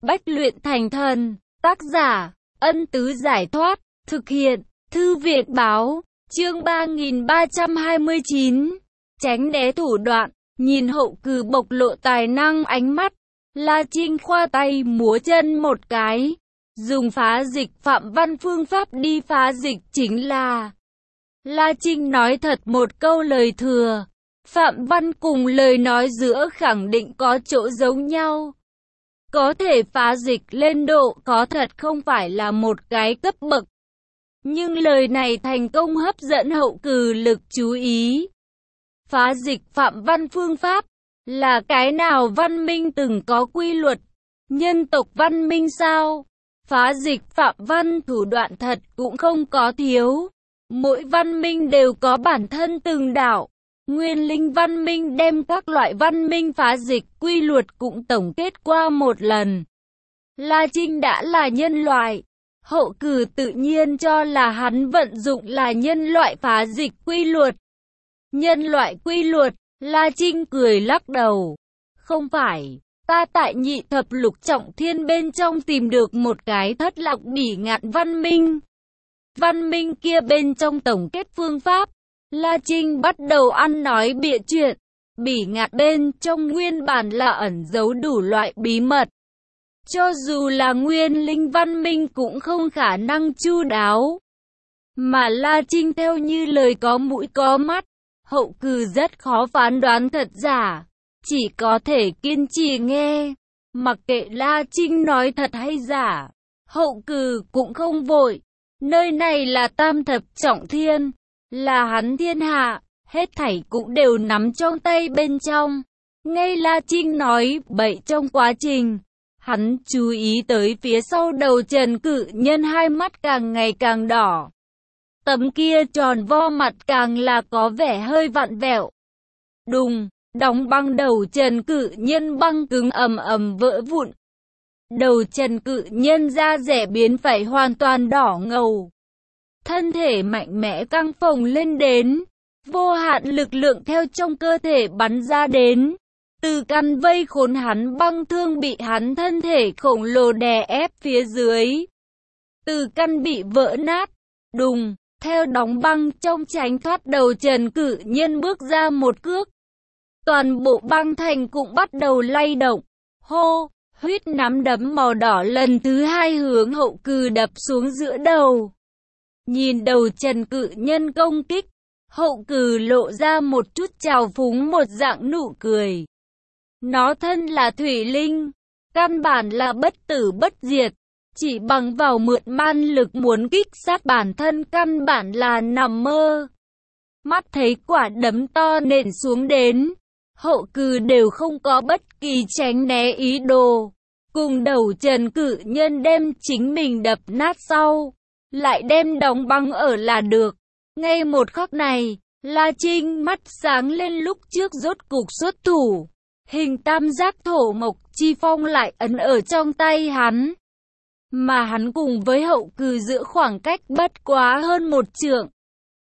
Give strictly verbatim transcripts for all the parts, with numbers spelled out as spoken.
bách luyện thành thần. Tác giả, Ân Tứ Giải Thoát. Thực hiện, Thư viện Báo. Chương ba nghìn ba trăm hai mươi chín. Tránh né thủ đoạn. Nhìn Hậu Cừ bộc lộ tài năng ánh mắt, La Trinh khoa tay múa chân một cái, dùng phá dịch Phạm Văn phương pháp đi phá dịch chính là. La Trinh nói thật một câu lời thừa, Phạm Văn cùng lời nói giữa khẳng định có chỗ giống nhau. Có thể phá dịch lên độ có thật không phải là một cái cấp bậc. Nhưng lời này thành công hấp dẫn Hậu Cừ lực chú ý. Phá dịch Phạm Văn phương pháp là cái nào văn minh từng có quy luật? Nhân tộc văn minh sao? Phá dịch Phạm Văn thủ đoạn thật cũng không có thiếu. Mỗi văn minh đều có bản thân từng đạo. Nguyên linh văn minh đem các loại văn minh phá dịch quy luật cũng tổng kết qua một lần. La Trinh đã là nhân loại. Hậu Cừ tự nhiên cho là hắn vận dụng là nhân loại phá dịch quy luật. Nhân loại quy luật, La Trinh cười lắc đầu. Không phải, ta tại nhị thập lục trọng thiên bên trong tìm được một cái thất lạc bỉ ngạn văn minh. Văn minh kia bên trong tổng kết phương pháp, La Trinh bắt đầu ăn nói bịa chuyện. Bỉ ngạn bên trong nguyên bản là ẩn giấu đủ loại bí mật. Cho dù là nguyên linh văn minh cũng không khả năng chu đáo. Mà La Trinh theo như lời có mũi có mắt. Hậu Cừ rất khó phán đoán thật giả, chỉ có thể kiên trì nghe, mặc kệ La Trinh nói thật hay giả, Hậu Cừ cũng không vội. Nơi này là tam thập trọng thiên, là hắn thiên hạ, hết thảy cũng đều nắm trong tay bên trong. Nghe La Trinh nói bậy trong quá trình, hắn chú ý tới phía sau đầu Trần Cự Nhân hai mắt càng ngày càng đỏ. Tấm kia tròn vo mặt càng là có vẻ hơi vặn vẹo. Đùng, đóng băng đầu Trần Cự Nhân băng cứng ầm ầm vỡ vụn. Đầu Trần Cự Nhân da rẻ biến phải hoàn toàn đỏ ngầu. Thân thể mạnh mẽ căng phồng lên đến. Vô hạn lực lượng theo trong cơ thể bắn ra đến. Từ căn vây khốn hắn băng thương bị hắn thân thể khổng lồ đè ép phía dưới. Từ căn bị vỡ nát. Đùng. Theo đóng băng trong tránh thoát đầu Trần Cự Nhân bước ra một cước. Toàn bộ băng thành cũng bắt đầu lay động. Hô, huyết nắm đấm màu đỏ lần thứ hai hướng Hậu Cừ đập xuống giữa đầu. Nhìn đầu Trần Cự Nhân công kích, Hậu Cừ lộ ra một chút trào phúng một dạng nụ cười. Nó thân là thủy linh, căn bản là bất tử bất diệt. Chỉ bằng vào mượn man lực muốn kích sát bản thân căn bản là nằm mơ. Mắt thấy quả đấm to nện xuống đến, Hậu Cừ đều không có bất kỳ tránh né ý đồ. Cùng đầu Trần Cự Nhân đem chính mình đập nát sau, lại đem đóng băng ở là được. Ngay một khắc này, La Trinh mắt sáng lên lúc trước rốt cục xuất thủ. Hình tam giác thổ mộc chi phong lại ấn ở trong tay hắn. Mà hắn cùng với Hậu Cừ giữa khoảng cách bất quá hơn một trượng.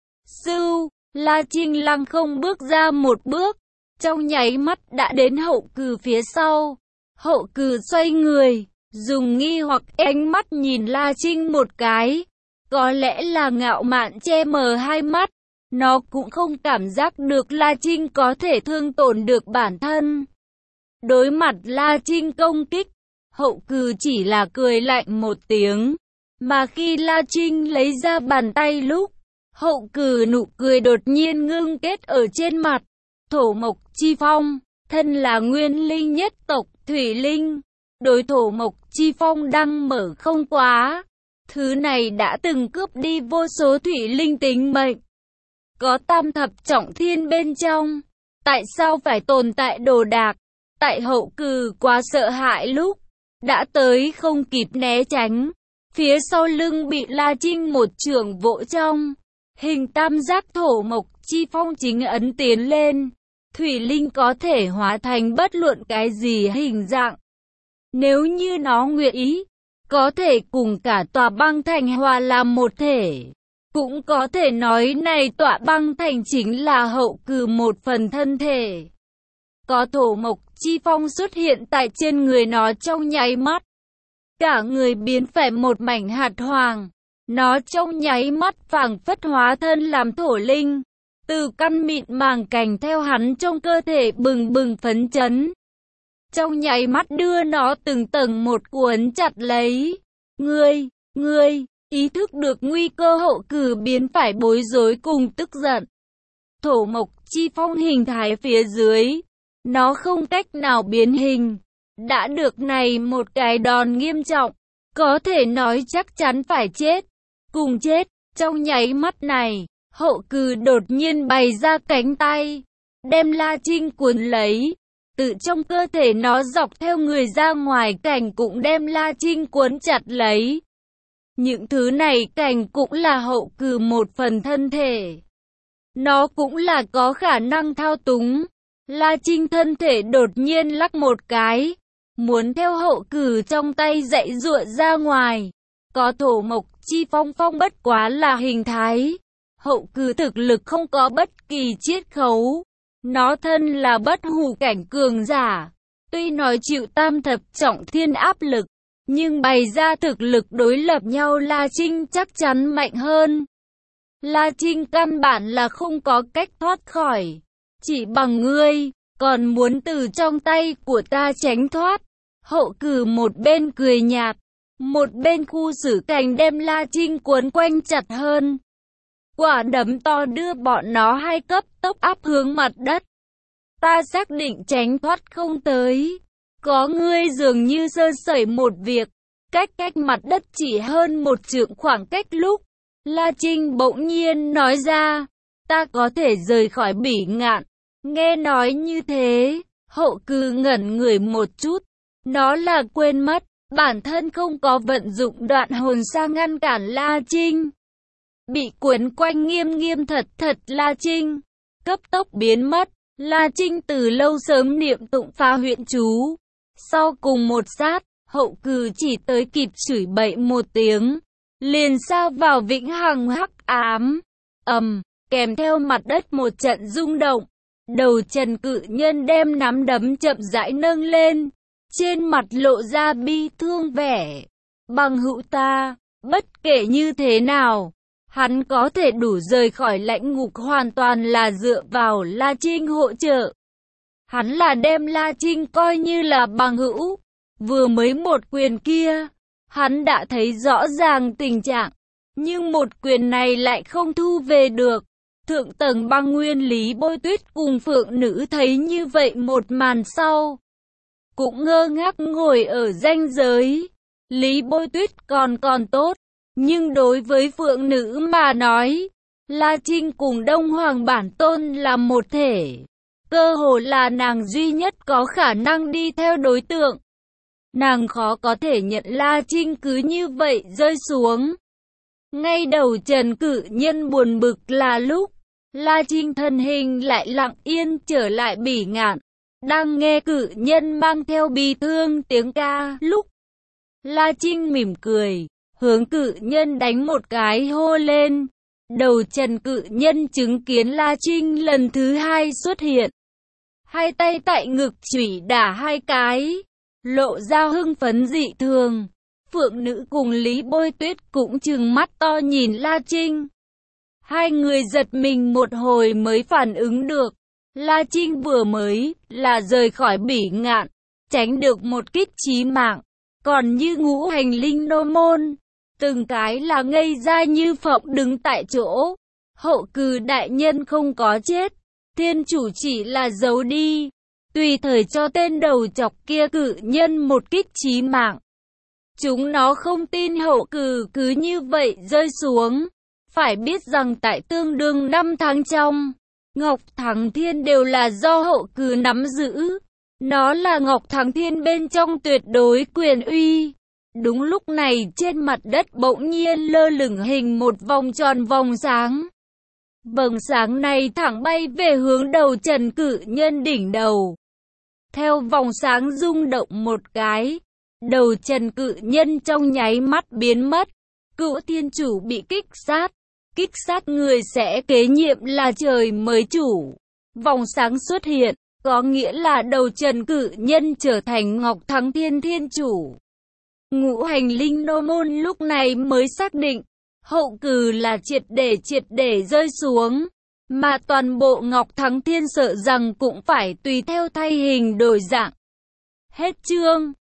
Sưu, La Trinh lăng không bước ra một bước, trong nháy mắt đã đến Hậu Cừ phía sau. Hậu Cừ xoay người, dùng nghi hoặc ánh mắt nhìn La Trinh một cái. Có lẽ là ngạo mạn che mờ hai mắt, nó cũng không cảm giác được La Trinh có thể thương tổn được bản thân. Đối mặt La Trinh công kích, Hậu Cừ chỉ là cười lạnh một tiếng, mà khi La Trinh lấy ra bàn tay lúc, Hậu Cừ nụ cười đột nhiên ngưng kết ở trên mặt. Thổ mộc chi phong, thân là nguyên linh nhất tộc thủy linh, đối thổ mộc chi phong đăng mở không quá. Thứ này đã từng cướp đi vô số thủy linh tính mệnh. Có tam thập trọng thiên bên trong, tại sao phải tồn tại đồ đạc? Tại Hậu Cừ quá sợ hãi lúc đã tới không kịp né tránh, phía sau lưng bị La Trinh một chưởng vỗ trong. Hình tam giác thổ mộc chi phong chính ấn tiến lên. Thủy linh có thể hóa thành bất luận cái gì hình dạng. Nếu như nó nguyện ý, có thể cùng cả tòa băng thành hòa làm một thể. Cũng có thể nói này tòa băng thành chính là Hậu Cừ một phần thân thể. Có thổ mộc chi phong xuất hiện tại trên người nó trong nháy mắt. cả người biến phải một mảnh hạt hoàng. Nó trong nháy mắt phảng phất hóa thân làm thổ linh. Từ căn mịn màng cành theo hắn trong cơ thể bừng bừng phấn chấn. Trong nháy mắt đưa nó từng tầng một cuốn chặt lấy. Ngươi, ngươi, ý thức được nguy cơ Hậu Cử biến phải bối rối cùng tức giận. Thổ mộc chi phong hình thái phía dưới. Nó không cách nào biến hình. Đã được này một cái đòn nghiêm trọng. Có thể nói chắc chắn phải chết. Cùng chết, trong nháy mắt này, Hậu Cử đột nhiên bày ra cánh tay. Đem La Trinh cuốn lấy. Tự trong cơ thể nó dọc theo người ra ngoài cảnh cũng đem La Trinh cuốn chặt lấy. Những thứ này cảnh cũng là Hậu Cử một phần thân thể. Nó cũng là có khả năng thao túng. La Trinh thân thể đột nhiên lắc một cái. Muốn theo Hậu Cử trong tay dãy giụa ra ngoài. Có thổ mộc chi phong phong bất quá là hình thái. Hậu Cử thực lực không có bất kỳ chiết khấu. Nó thân là bất hủ cảnh cường giả. Tuy nói chịu tam thập trọng thiên áp lực. Nhưng bày ra thực lực đối lập nhau La Trinh chắc chắn mạnh hơn. La Trinh căn bản là không có cách thoát khỏi. Chỉ bằng ngươi, còn muốn từ trong tay của ta tránh thoát. Hậu Cử một bên cười nhạt. Một bên khu xử cảnh đem La Trinh cuốn quanh chặt hơn. Quả đấm to đưa bọn nó hai cấp tốc áp hướng mặt đất. Ta xác định tránh thoát không tới. Có ngươi dường như sơ sẩy một việc. Cách cách mặt đất chỉ hơn một trượng khoảng cách lúc. La Trinh bỗng nhiên nói ra. Ta có thể rời khỏi Bỉ Ngạn. Nghe nói như thế. Hậu Cử ngẩn người một chút. Nó là quên mất. Bản thân không có vận dụng đoạn hồn sa ngăn cản La Trinh. Bị cuốn quanh nghiêm nghiêm thật thật La Trinh. Cấp tốc biến mất. La Trinh từ lâu sớm niệm tụng phá huyện chú. Sau cùng một sát, Hậu Cử chỉ tới kịp chửi bậy một tiếng. Liền sa vào vĩnh hằng hắc ám. Ầm, kèm theo mặt đất một trận rung động. Đầu Trần Cự Nhân đem nắm đấm chậm rãi nâng lên. Trên mặt lộ ra bi thương vẻ. Bằng hữu ta, bất kể như thế nào, hắn có thể đủ rời khỏi lãnh ngục hoàn toàn là dựa vào La Trinh hỗ trợ. Hắn là đem La Trinh coi như là bằng hữu. Vừa mới một quyền kia, hắn đã thấy rõ ràng tình trạng. Nhưng một quyền này lại không thu về được. Thượng tầng băng nguyên Lý Bôi Tuyết cùng Phượng Nữ thấy như vậy một màn sau. Cũng ngơ ngác ngồi ở ranh giới. Lý Bôi Tuyết còn còn tốt. Nhưng đối với Phượng Nữ mà nói, La Trinh cùng Đông Hoàng Bản Tôn là một thể. Cơ hồ là nàng duy nhất có khả năng đi theo đối tượng. Nàng khó có thể nhận La Trinh cứ như vậy rơi xuống. Ngay đầu Trần Cự Nhân buồn bực là lúc La Trinh thân hình lại lặng yên trở lại Bỉ Ngạn. Đang nghe Cự Nhân mang theo bi thương tiếng ca lúc La Trinh mỉm cười, hướng Cự Nhân đánh một cái hô lên. Đầu Trần Cự Nhân chứng kiến La Trinh lần thứ hai xuất hiện. Hai tay tại ngực chủy đả hai cái, lộ ra hưng phấn dị thường. Phượng Nữ cùng Lý Bôi Tuyết cũng trừng mắt to nhìn La Trinh. Hai người giật mình một hồi mới phản ứng được. La Trinh vừa mới là rời khỏi Bỉ Ngạn, tránh được một kích chí mạng. Còn như Ngũ Hành Linh Nô Môn, từng cái là ngây ra như phộng đứng tại chỗ. Hậu Cử đại nhân không có chết, thiên chủ chỉ là giấu đi, tùy thời cho tên đầu chọc kia Cự Nhân một kích chí mạng. Chúng nó không tin Hậu Cử cứ như vậy rơi xuống. Phải biết rằng tại tương đương năm tháng trong, Ngọc Thắng Thiên đều là do Hậu Cử nắm giữ. Nó là Ngọc Thắng Thiên bên trong tuyệt đối quyền uy. Đúng lúc này trên mặt đất bỗng nhiên lơ lửng hình một vòng tròn vòng sáng. Vầng sáng này thẳng bay về hướng đầu Trần Cự Nhân đỉnh đầu. Theo vòng sáng rung động một cái, đầu Trần Cự Nhân trong nháy mắt biến mất. Cựu thiên chủ bị kích sát. Kích sát người sẽ kế nhiệm là trời mới chủ. Vòng sáng xuất hiện, có nghĩa là đầu Trần Cự Nhân trở thành Ngọc Thắng Thiên thiên chủ. Ngũ hành linh nô môn lúc này mới xác định, hậu cử là triệt để triệt để rơi xuống, mà toàn bộ Ngọc Thắng Thiên sợ rằng cũng phải tùy theo thay hình đổi dạng. Hết chương.